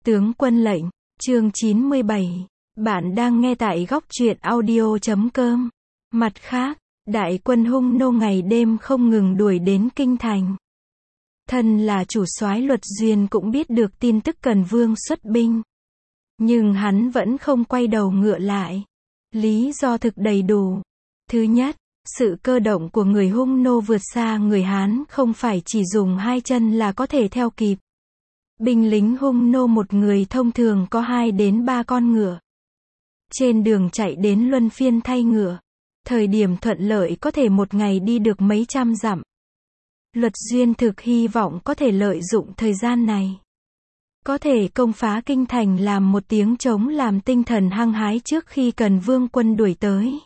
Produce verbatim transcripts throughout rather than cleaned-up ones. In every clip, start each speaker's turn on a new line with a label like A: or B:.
A: Tướng quân lệnh, chương chín mươi bảy. Bạn đang nghe tại góc truyện audio chấm com. Mặt khác, đại quân Hung nô ngày đêm không ngừng đuổi đến kinh thành. Thân là chủ soái Luật Duyên cũng biết được tin tức Cần Vương xuất binh. Nhưng hắn vẫn không quay đầu ngựa lại. Lý do thực đầy đủ. Thứ nhất, sự cơ động của người Hung nô vượt xa người Hán, không phải chỉ dùng hai chân là có thể theo kịp. Binh lính Hung nô một người thông thường có hai đến ba con ngựa. Trên đường chạy đến luân phiên thay ngựa. Thời điểm thuận lợi có thể một ngày đi được mấy trăm dặm. Luật Duyên thực hy vọng có thể lợi dụng thời gian này. Có thể công phá kinh thành làm một tiếng trống làm tinh thần hăng hái trước khi Cần Vương quân đuổi tới.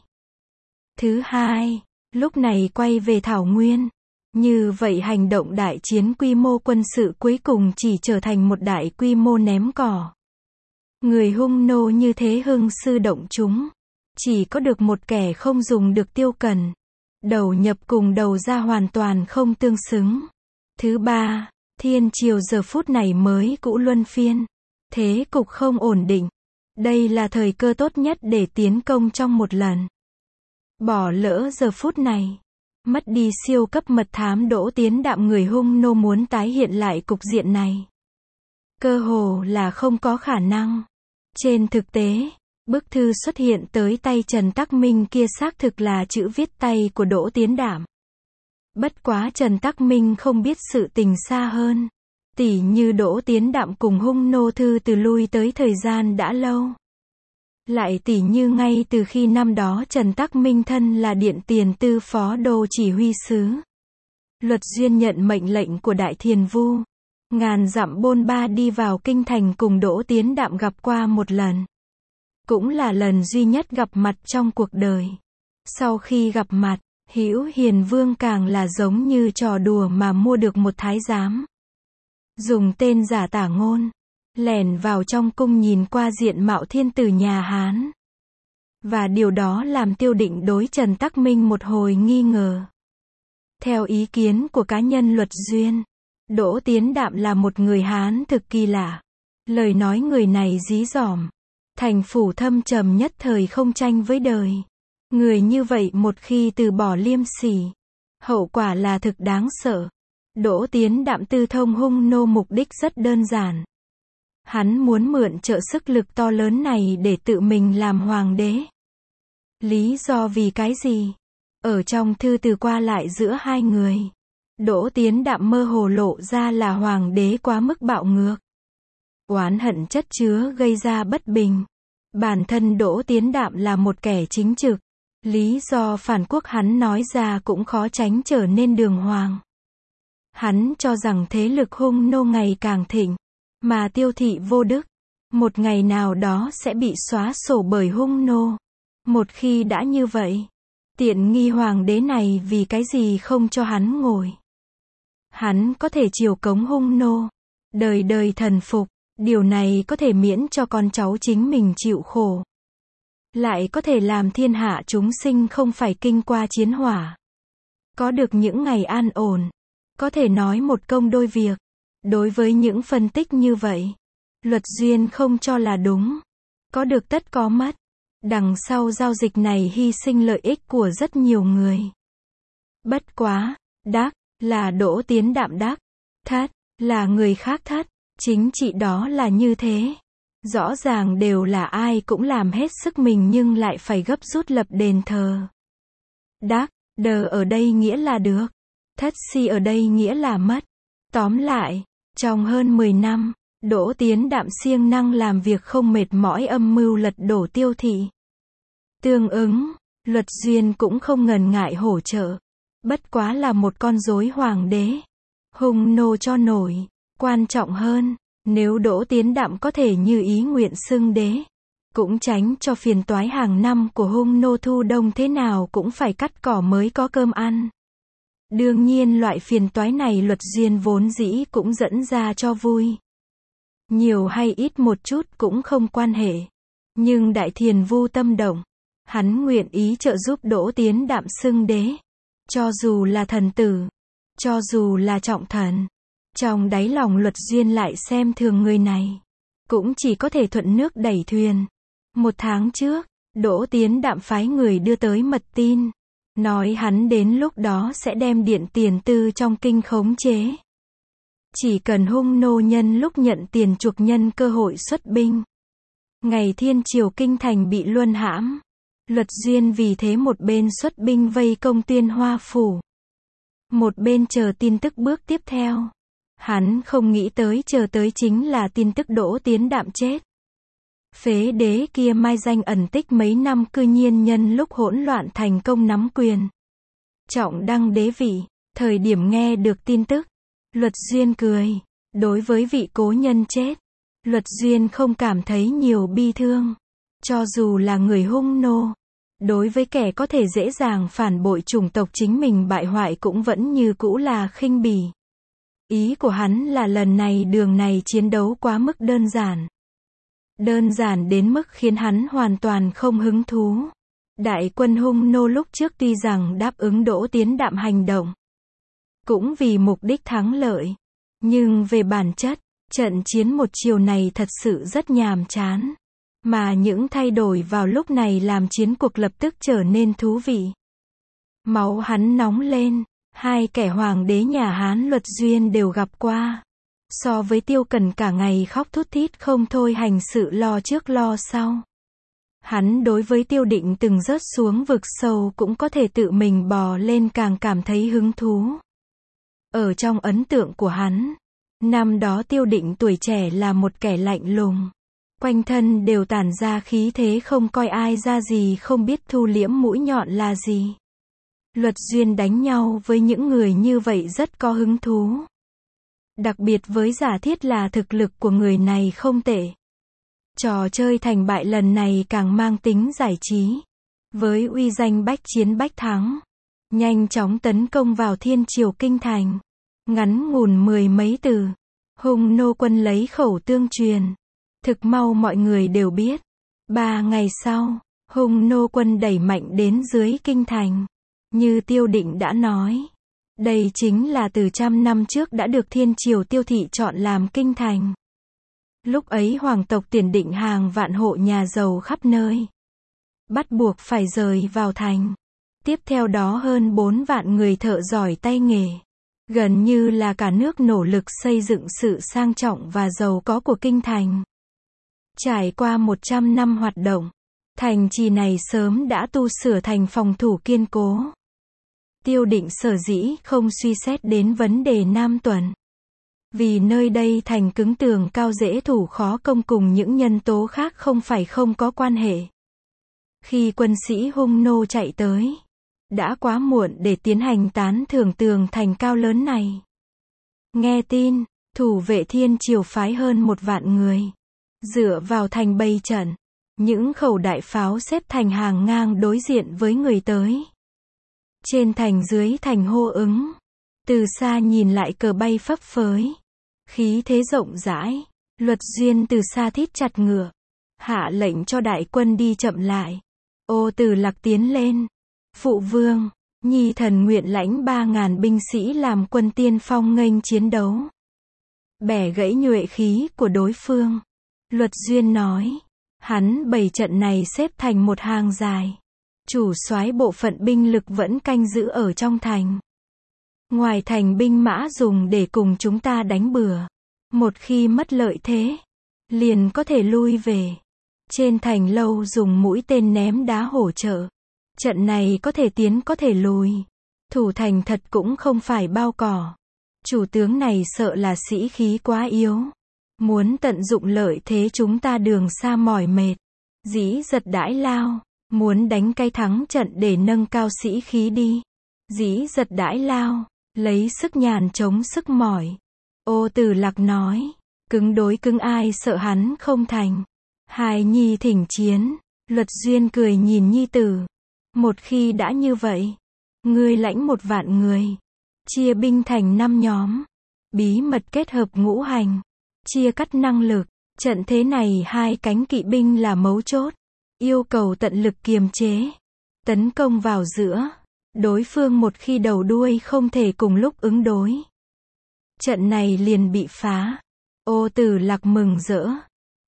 A: Thứ hai, lúc này quay về Thảo Nguyên. Như vậy hành động đại chiến quy mô quân sự cuối cùng chỉ trở thành một đại quy mô ném cỏ. Người Hung nô như thế hưng sư động chúng. Chỉ có được một kẻ không dùng được Tiêu Cần. Đầu nhập cùng đầu ra hoàn toàn không tương xứng. Thứ ba, thiên triều giờ phút này mới cũ luân phiên. Thế cục không ổn định. Đây là thời cơ tốt nhất để tiến công trong một lần. Bỏ lỡ giờ phút này. Mất đi siêu cấp mật thám Đỗ Tiến Đạm, người Hung nô muốn tái hiện lại cục diện này. Cơ hồ là không có khả năng. Trên thực tế, bức thư xuất hiện tới tay Trần Tắc Minh kia xác thực là chữ viết tay của Đỗ Tiến Đạm. Bất quá Trần Tắc Minh không biết sự tình xa hơn. Tỉ như Đỗ Tiến Đạm cùng Hung nô thư từ lui tới thời gian đã lâu. Lại tỉ như ngay từ khi năm đó Trần Tắc Minh thân là Điện Tiền Tư Phó Đô chỉ huy sứ. Luật Duyên nhận mệnh lệnh của Đại Thiền Vu. Ngàn dặm bôn ba đi vào kinh thành cùng Đỗ Tiến Đạm gặp qua một lần. Cũng là lần duy nhất gặp mặt trong cuộc đời. Sau khi gặp mặt, Hữu Hiền Vương càng là giống như trò đùa mà mua được một thái giám. Dùng tên giả Tả Ngôn. Lẻn vào trong cung nhìn qua diện mạo thiên tử nhà Hán. Và điều đó làm Tiêu Định đối Trần Tắc Minh một hồi nghi ngờ. Theo ý kiến của cá nhân Luật Duyên, Đỗ Tiến Đạm là một người Hán thực kỳ lạ. Lời nói người này dí dỏm. Thành phủ thâm trầm nhất thời không tranh với đời. Người như vậy một khi từ bỏ liêm sỉ, hậu quả là thực đáng sợ. Đỗ Tiến Đạm tư thông Hung nô mục đích rất đơn giản. Hắn muốn mượn trợ sức lực to lớn này để tự mình làm hoàng đế. Lý do vì cái gì? Ở trong thư từ qua lại giữa hai người, Đỗ Tiến Đạm mơ hồ lộ ra là hoàng đế quá mức bạo ngược. Oán hận chất chứa gây ra bất bình. Bản thân Đỗ Tiến Đạm là một kẻ chính trực. Lý do phản quốc hắn nói ra cũng khó tránh trở nên đường hoàng. Hắn cho rằng thế lực Hung nô ngày càng thịnh, mà Tiêu thị vô đức, một ngày nào đó sẽ bị xóa sổ bởi Hung nô. Một khi đã như vậy, tiện nghi hoàng đế này vì cái gì không cho hắn ngồi. Hắn có thể chiều cống Hung nô, đời đời thần phục, điều này có thể miễn cho con cháu chính mình chịu khổ. Lại có thể làm thiên hạ chúng sinh không phải kinh qua chiến hỏa. Có được những ngày an ổn, có thể nói một công đôi việc. Đối với những phân tích như vậy, Luật Duyên không cho là đúng. Có được tất có mất. Đằng sau giao dịch này hy sinh lợi ích của rất nhiều người. Bất quá, đắc, là Đỗ Tiến Đạm đắc. Thất, là người khác thất. Chính trị đó là như thế. Rõ ràng đều là ai cũng làm hết sức mình nhưng lại phải gấp rút lập đền thờ. Đắc, đờ ở đây nghĩa là được. Thất si ở đây nghĩa là mất. Tóm lại, trong hơn mười năm, Đỗ Tiến Đạm siêng năng làm việc không mệt mỏi âm mưu lật đổ Tiêu thị. Tương ứng, Luật Duyên cũng không ngần ngại hỗ trợ. Bất quá là một con rối hoàng đế. Hung nô cho nổi. Quan trọng hơn, nếu Đỗ Tiến Đạm có thể như ý nguyện xưng đế, cũng tránh cho phiền toái hàng năm của Hung nô thu đông thế nào cũng phải cắt cỏ mới có cơm ăn. Đương nhiên loại phiền toái này Luật Duyên vốn dĩ cũng dẫn ra cho vui. Nhiều hay ít một chút cũng không quan hệ. Nhưng Đại Thiền Vu tâm động. Hắn nguyện ý trợ giúp Đỗ Tiến Đạm xưng đế. Cho dù là thần tử, cho dù là trọng thần. Trong đáy lòng Luật Duyên lại xem thường người này. cũng chỉ có thể thuận nước đẩy thuyền. Một tháng trước, Đỗ Tiến Đạm phái người đưa tới mật tin, nói hắn đến lúc đó sẽ đem điện tiền tư trong kinh khống chế. Chỉ cần hung nô nhân lúc nhận tiền chuộc nhân cơ hội xuất binh. Ngày thiên triều kinh thành bị luân hãm, Luật Duyên vì thế một bên xuất binh vây công Tuyên Hoa phủ, một bên chờ tin tức bước tiếp theo. Hắn không nghĩ tới chờ tới chính là tin tức Đỗ Tiến Đạm chết. Phế đế kia mai danh ẩn tích mấy năm cư nhiên nhân lúc hỗn loạn thành công nắm quyền, trọng đăng đế vị. Thời điểm nghe được tin tức, Luật Duyên cười. Đối với vị cố nhân chết, Luật Duyên không cảm thấy nhiều bi thương. Cho dù là người hung nô, đối với kẻ có thể dễ dàng phản bội chủng tộc chính mình bại hoại cũng vẫn như cũ là khinh bỉ. Ý của hắn là lần này đường này chiến đấu quá mức đơn giản. Đơn giản đến mức khiến hắn hoàn toàn không hứng thú. Đại quân hung nô lúc trước tuy rằng đáp ứng Đỗ Tiến Đạm hành động, cũng vì mục đích thắng lợi. Nhưng về bản chất, trận chiến một chiều này thật sự rất nhàm chán. Mà những thay đổi vào lúc này làm chiến cuộc lập tức trở nên thú vị. Máu hắn nóng lên. Hai kẻ hoàng đế nhà Hán Luật Duyên đều gặp qua. So với Tiêu Cần cả ngày khóc thút thít không thôi hành sự lo trước lo sau, hắn đối với Tiêu Định từng rớt xuống vực sâu cũng có thể tự mình bò lên càng cảm thấy hứng thú. Ở trong ấn tượng của hắn, năm đó Tiêu Định tuổi trẻ là một kẻ lạnh lùng, quanh thân đều tản ra khí thế không coi ai ra gì, không biết thu liễm mũi nhọn là gì. Luật Duyên đánh nhau với những người như vậy rất có hứng thú. Đặc biệt với giả thiết là thực lực của người này không tệ. Trò chơi thành bại lần này càng mang tính giải trí. Với uy danh bách chiến bách thắng, nhanh chóng tấn công vào thiên triều kinh thành. Ngắn ngủn mười mấy từ, hung nô quân lấy khẩu tương truyền. Thực mau mọi người đều biết. Ba ngày sau, hung nô quân đẩy mạnh đến dưới kinh thành. Như Tiêu Định đã nói, đây chính là từ trăm năm trước đã được thiên triều Tiêu thị chọn làm kinh thành. Lúc ấy hoàng tộc tiền định hàng vạn hộ nhà giàu khắp nơi, bắt buộc phải rời vào thành. Tiếp theo đó hơn bốn vạn người thợ giỏi tay nghề, gần như là cả nước nỗ lực xây dựng sự sang trọng và giàu có của kinh thành. Trải qua một trăm năm hoạt động, thành trì này sớm đã tu sửa thành phòng thủ kiên cố. Tiêu Định sở dĩ không suy xét đến vấn đề Nam Tuần, vì nơi đây thành cứng tường cao dễ thủ khó công cùng những nhân tố khác không phải không có quan hệ. Khi quân sĩ hung nô chạy tới, đã quá muộn để tiến hành tán thưởng tường thành cao lớn này. Nghe tin, thủ vệ thiên triều phái hơn một vạn người, dựa vào thành bày trận, những khẩu đại pháo xếp thành hàng ngang đối diện với người tới. Trên thành dưới thành hô ứng, từ xa nhìn lại cờ bay phấp phới, khí thế rộng rãi. Luật Duyên từ xa thít chặt ngựa, hạ lệnh cho đại quân đi chậm lại. Ô Tử Lạc tiến lên. Phụ vương, nhi thần nguyện lãnh ba ngàn binh sĩ làm quân tiên phong nghênh chiến đấu. Bẻ gãy nhuệ khí của đối phương. Luật Duyên nói, hắn bày trận này xếp thành một hàng dài. Chủ soái bộ phận binh lực vẫn canh giữ ở trong thành. Ngoài thành binh mã dùng để cùng chúng ta đánh bừa. Một khi mất lợi thế, liền có thể lui về. Trên thành lâu dùng mũi tên ném đá hỗ trợ. Trận này có thể tiến có thể lùi. Thủ thành thật cũng không phải bao cỏ. Chủ tướng này sợ là sĩ khí quá yếu. Muốn tận dụng lợi thế chúng ta đường xa mỏi mệt. Dĩ giật đãi lao. Muốn đánh cái thắng trận để nâng cao sĩ khí đi. Dĩ giật đãi lao. Lấy sức nhàn chống sức mỏi. Ô Tử Lạc nói. Cứng đối cứng ai sợ hắn không thành. Hài nhi thỉnh chiến. Luật Duyên cười nhìn nhi tử. Một khi đã như vậy, ngươi lãnh một vạn người, chia binh thành năm nhóm, bí mật kết hợp ngũ hành, chia cắt năng lực. Trận thế này hai cánh kỵ binh là mấu chốt, yêu cầu tận lực kiềm chế, tấn công vào giữa. Đối phương một khi đầu đuôi không thể cùng lúc ứng đối, trận này liền bị phá. Ô Tử Lạc mừng rỡ.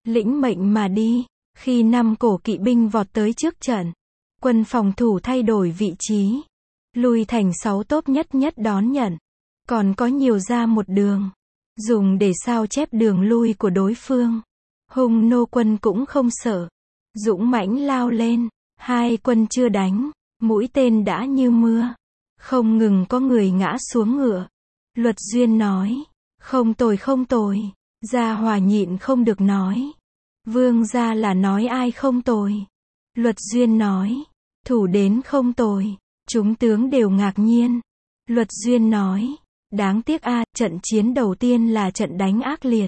A: lĩnh mệnh mà đi. Khi năm cổ kỵ binh vọt tới trước trận, quân phòng thủ thay đổi vị trí, lui thành sáu tốp nhất nhất đón nhận, còn có nhiều ra một đường, dùng để sao chép đường lui của đối phương. Hung nô quân cũng không sợ, dũng mãnh lao lên, hai quân chưa đánh, mũi tên đã như mưa, không ngừng có người ngã xuống ngựa. Luật Duyên nói, không tồi không tồi. Gia Hòa nhịn không được nói, vương gia là nói ai không tồi. Luật Duyên nói, thủ đến không tồi. Chúng tướng đều ngạc nhiên. Luật Duyên nói, đáng tiếc a, trận chiến đầu tiên là trận đánh ác liệt,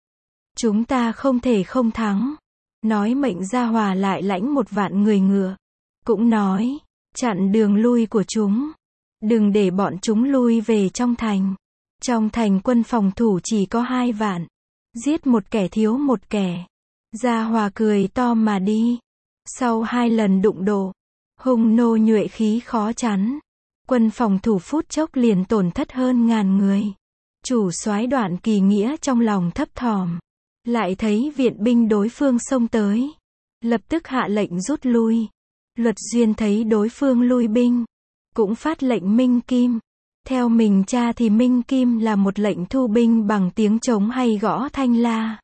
A: chúng ta không thể không thắng. Nói mệnh Gia Hòa lại lãnh một vạn người ngựa, cũng nói, chặn đường lui của chúng, đừng để bọn chúng lui về trong thành. Trong thành quân phòng thủ chỉ có hai vạn, giết một kẻ thiếu một kẻ. Gia Hòa cười to mà đi. Sau hai lần đụng độ, hung nô nhuệ khí khó chắn, quân phòng thủ phút chốc liền tổn thất hơn ngàn người. Chủ soái Đoạn Kỳ Nghĩa trong lòng thấp thỏm, lại thấy viện binh đối phương xông tới, lập tức hạ lệnh rút lui. Luật Duyên thấy đối phương lui binh, cũng phát lệnh minh kim. Theo mình tra thì minh kim là một lệnh thu binh bằng tiếng trống hay gõ thanh la,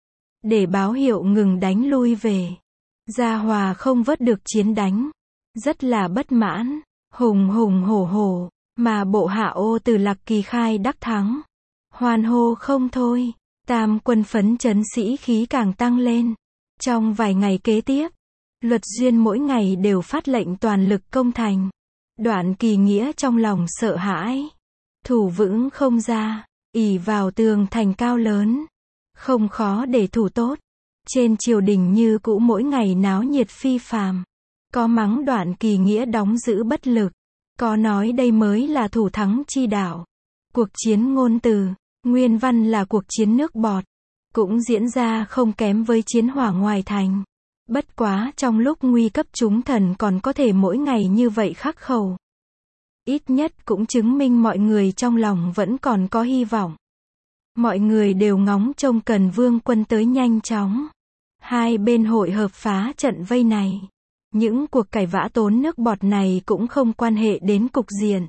A: để báo hiệu ngừng đánh lui về. Gia Hòa không vớt được chiến đánh, rất là bất mãn, hùng hùng hổ hổ, mà bộ hạ ô từ Lạc Kỳ khai đắc thắng, hoan hô không thôi. Tam quân phấn chấn, sĩ khí càng tăng lên. Trong vài ngày kế tiếp, Luật Duyên mỗi ngày đều phát lệnh toàn lực công thành. Đoạn Kỳ Nghĩa trong lòng sợ hãi, thủ vững không ra, ỷ vào tường thành cao lớn, không khó để thủ tốt. Trên triều đình như cũ mỗi ngày náo nhiệt phi phàm, có mắng Đoạn Kỳ Nghĩa đóng giữ bất lực, có nói đây mới là thủ thắng chi đạo. Cuộc chiến ngôn từ, nguyên văn là cuộc chiến nước bọt, cũng diễn ra không kém với chiến hỏa ngoài thành. Bất quá trong lúc nguy cấp chúng thần còn có thể mỗi ngày như vậy khắc khẩu, ít nhất cũng chứng minh mọi người trong lòng vẫn còn có hy vọng. Mọi người đều ngóng trông Cần Vương quân tới nhanh chóng. Hai bên hội hợp phá trận vây này. Những cuộc cãi vã tốn nước bọt này cũng không quan hệ đến cục diện.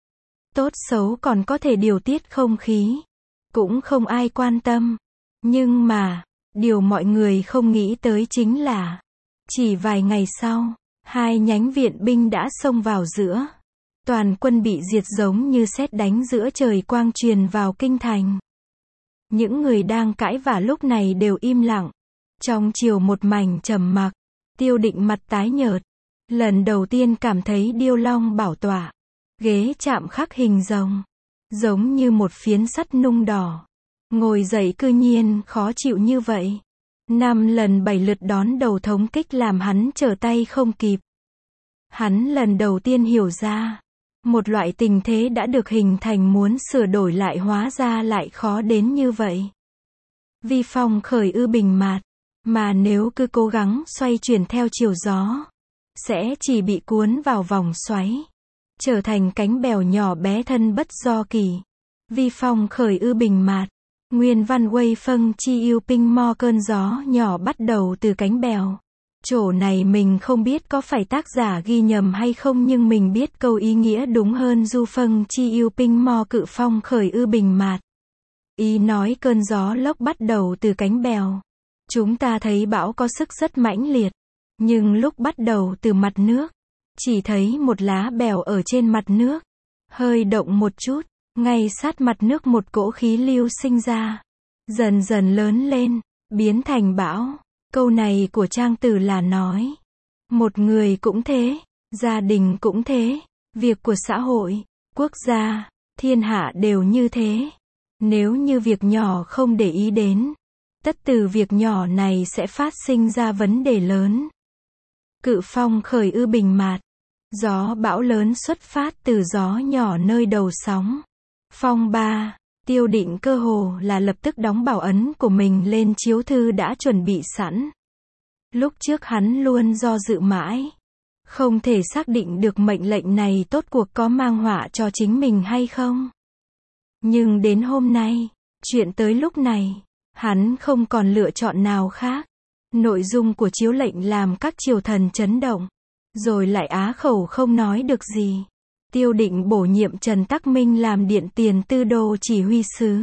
A: Tốt xấu còn có thể điều tiết không khí, cũng không ai quan tâm. Nhưng mà, điều mọi người không nghĩ tới chính là, chỉ vài ngày sau, hai nhánh viện binh đã xông vào giữa. Toàn quân bị diệt giống như sét đánh giữa trời quang truyền vào kinh thành. Những người đang cãi vã lúc này đều im lặng. Trong triều một mảnh trầm mặc. Tiêu Định mặt tái nhợt, lần đầu tiên cảm thấy điêu long bảo tọa, ghế chạm khắc hình rồng, giống như một phiến sắt nung đỏ. Ngồi dậy cư nhiên khó chịu như vậy. Năm lần bảy lượt đón đầu thống kích làm hắn trở tay không kịp. Hắn lần đầu tiên hiểu ra, một loại tình thế đã được hình thành muốn sửa đổi lại hóa ra lại khó đến như vậy. Vi phong khởi ư bình mạt, mà nếu cứ cố gắng xoay chuyển theo chiều gió, sẽ chỉ bị cuốn vào vòng xoáy, trở thành cánh bèo nhỏ bé thân bất do kỳ. Vi phong khởi ư bình mạt, nguyên văn Wei Feng Chi Yêu Ping Mo, cơn gió nhỏ bắt đầu từ cánh bèo. Chỗ này mình không biết có phải tác giả ghi nhầm hay không, nhưng mình biết câu ý nghĩa đúng hơn. Du Feng Chi Yêu Ping Mo cự phong khởi ư bình mạt. Ý nói cơn gió lốc bắt đầu từ cánh bèo. Chúng ta thấy bão có sức rất mãnh liệt, nhưng lúc bắt đầu từ mặt nước, chỉ thấy một lá bèo ở trên mặt nước, hơi động một chút, ngay sát mặt nước một cỗ khí lưu sinh ra, dần dần lớn lên, biến thành bão. Câu này của Trang Tử là nói, một người cũng thế, gia đình cũng thế, việc của xã hội, quốc gia, thiên hạ đều như thế. Nếu như việc nhỏ không để ý đến, tất từ việc nhỏ này sẽ phát sinh ra vấn đề lớn. Cự phong khởi ư bình mạt, gió bão lớn xuất phát từ gió nhỏ nơi đầu sóng. Phong ba, Tiêu Định cơ hồ là lập tức đóng bảo ấn của mình lên chiếu thư đã chuẩn bị sẵn. Lúc trước hắn luôn do dự mãi, không thể xác định được mệnh lệnh này tốt cuộc có mang họa cho chính mình hay không. Nhưng đến hôm nay, chuyện tới lúc này, Hắn không còn lựa chọn nào khác. Nội dung của chiếu lệnh làm các triều thần chấn động. Rồi lại á khẩu không nói được gì. Tiêu Định bổ nhiệm Trần Tắc Minh làm điện tiền tư đô chỉ huy sứ.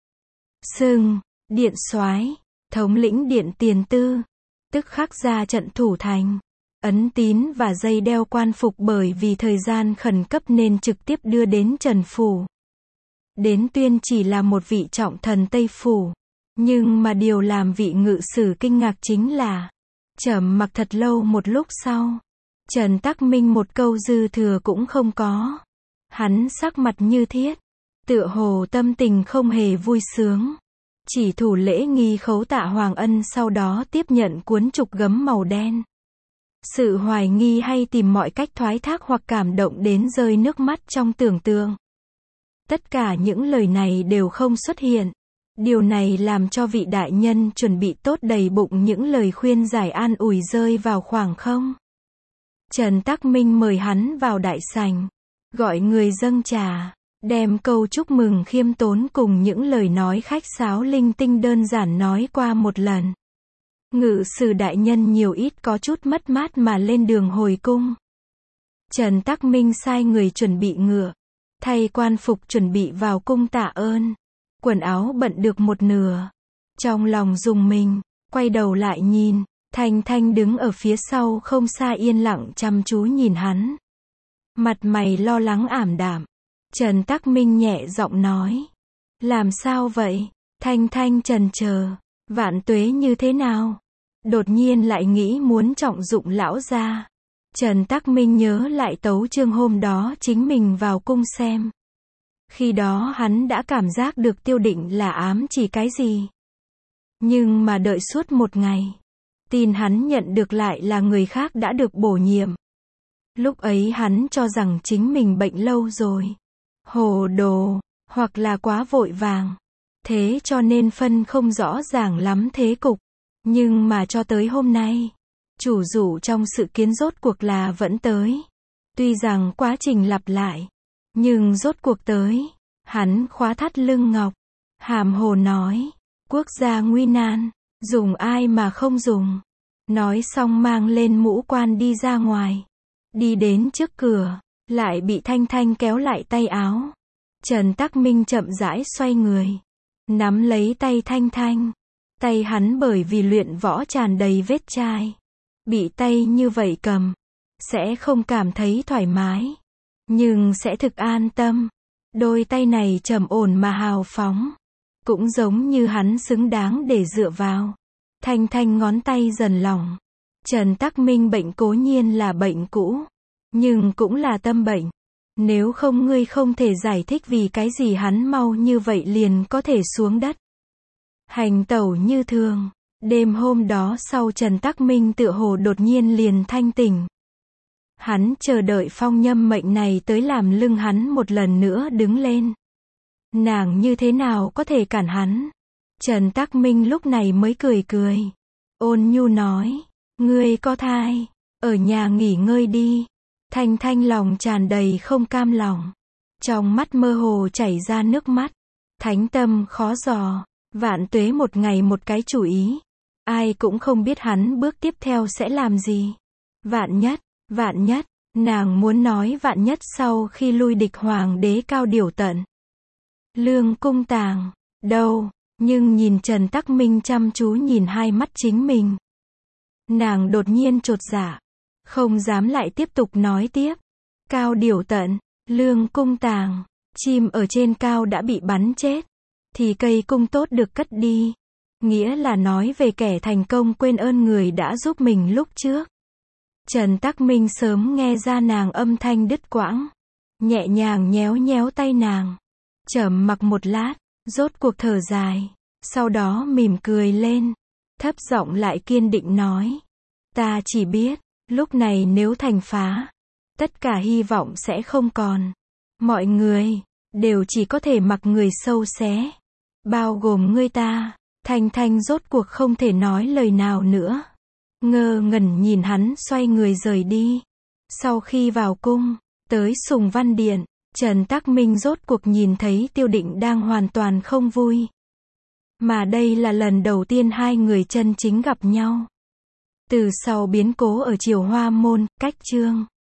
A: Xưng, điện soái, thống lĩnh điện tiền tư. Tức khắc ra trận thủ thành. Ấn tín và dây đeo quan phục bởi vì thời gian khẩn cấp nên trực tiếp đưa đến Trần Phủ. Đến Tuyên chỉ là một vị trọng thần Tây Phủ. Nhưng mà điều làm vị ngự sử kinh ngạc chính là, trầm mặc thật lâu một lúc sau, Trần Tắc Minh một câu dư thừa cũng không có. Hắn sắc mặt như thiết, tựa hồ tâm tình không hề vui sướng. Chỉ thủ lễ nghi khấu tạ Hoàng Ân sau đó tiếp nhận cuốn trục gấm màu đen. Sự hoài nghi hay tìm mọi cách thoái thác hoặc cảm động đến rơi nước mắt trong tưởng tượng. Tất cả những lời này đều không xuất hiện. Điều này làm cho vị đại nhân chuẩn bị tốt đầy bụng những lời khuyên giải an ủi rơi vào khoảng không. Trần Tắc Minh mời hắn vào đại sảnh, gọi người dâng trà, đem câu chúc mừng khiêm tốn cùng những lời nói khách sáo linh tinh đơn giản nói qua một lần. Ngự sử đại nhân nhiều ít có chút mất mát mà lên đường hồi cung. Trần Tắc Minh sai người chuẩn bị ngựa, thay quan phục chuẩn bị vào cung tạ ơn. Quần áo bận được một nửa. Trong lòng rùng mình, quay đầu lại nhìn, Thanh Thanh đứng ở phía sau không xa yên lặng chăm chú nhìn hắn. Mặt mày lo lắng ảm đạm. Trần Tắc Minh nhẹ giọng nói. Làm sao vậy? Thanh Thanh chần chờ. Vạn tuế như thế nào? Đột nhiên lại nghĩ muốn trọng dụng lão gia. Trần Tắc Minh nhớ lại tấu chương hôm đó chính mình vào cung xem. Khi đó hắn đã cảm giác được Tiêu Định là ám chỉ cái gì. Nhưng mà đợi suốt một ngày, tin hắn nhận được lại là người khác đã được bổ nhiệm. Lúc ấy hắn cho rằng chính mình bệnh lâu rồi. Hồ đồ, hoặc là quá vội vàng. Thế cho nên phân không rõ ràng lắm thế cục. Nhưng mà cho tới hôm nay, chủ dụ trong sự kiến rốt cuộc là vẫn tới. Tuy rằng quá trình lặp lại, nhưng rốt cuộc tới. Hắn khóa thắt lưng ngọc, hàm hồ nói, quốc gia nguy nan, dùng ai mà không dùng. Nói xong mang lên mũ quan đi ra ngoài. Đi đến trước cửa, lại bị Thanh Thanh kéo lại tay áo. Trần Tắc Minh chậm rãi xoay người, nắm lấy tay Thanh Thanh. Tay hắn bởi vì luyện võ tràn đầy vết chai. Bị tay như vậy cầm, sẽ không cảm thấy thoải mái, nhưng sẽ thực an tâm. Đôi tay này trầm ổn mà hào phóng, cũng giống như hắn xứng đáng để dựa vào. Thanh Thanh ngón tay dần lỏng. Trần Tắc Minh bệnh cố nhiên là bệnh cũ, nhưng cũng là tâm bệnh. Nếu không ngươi không thể giải thích vì cái gì hắn mau như vậy liền có thể xuống đất. Hành tẩu như thường. Đêm hôm đó sau Trần Tắc Minh tựa hồ đột nhiên liền thanh tỉnh. Hắn chờ đợi Phong Nhâm mệnh này tới làm lưng hắn một lần nữa đứng lên. Nàng như thế nào có thể cản hắn? Trần Tắc Minh lúc này mới cười cười. Ôn nhu nói, ngươi có thai, ở nhà nghỉ ngơi đi. Thanh Thanh lòng tràn đầy không cam lòng. Trong mắt mơ hồ chảy ra nước mắt. Thánh tâm khó dò. Vạn tuế một ngày một cái chủ ý. Ai cũng không biết hắn bước tiếp theo sẽ làm gì. Vạn nhất, vạn nhất, nàng muốn nói vạn nhất sau khi lui địch hoàng đế cao điểu tận. Lương cung tàng, đâu, nhưng nhìn Trần Tắc Minh chăm chú nhìn hai mắt chính mình. Nàng đột nhiên chột dạ, không dám lại tiếp tục nói tiếp. Cao điểu tận, lương cung tàng, chim ở trên cao đã bị bắn chết, thì cây cung tốt được cất đi. Nghĩa là nói về kẻ thành công quên ơn người đã giúp mình lúc trước. Trần Tắc Minh sớm nghe ra nàng âm thanh đứt quãng, nhẹ nhàng nhéo nhéo tay nàng. Trầm mặc một lát, rốt cuộc thở dài, sau đó mỉm cười lên, thấp giọng lại kiên định nói. Ta chỉ biết, lúc này nếu thành phá, tất cả hy vọng sẽ không còn. Mọi người, đều chỉ có thể mặc người sâu xé. Bao gồm ngươi ta. Thanh Thanh rốt cuộc không thể nói lời nào nữa. Ngơ ngẩn nhìn hắn xoay người rời đi. Sau khi vào cung, tới Sùng Văn Điện, Trần Tắc Minh rốt cuộc nhìn thấy Tiêu Định đang hoàn toàn không vui. Mà đây là lần đầu tiên hai người chân chính gặp nhau. Từ sau biến cố ở Triều Hoa Môn, cách Trương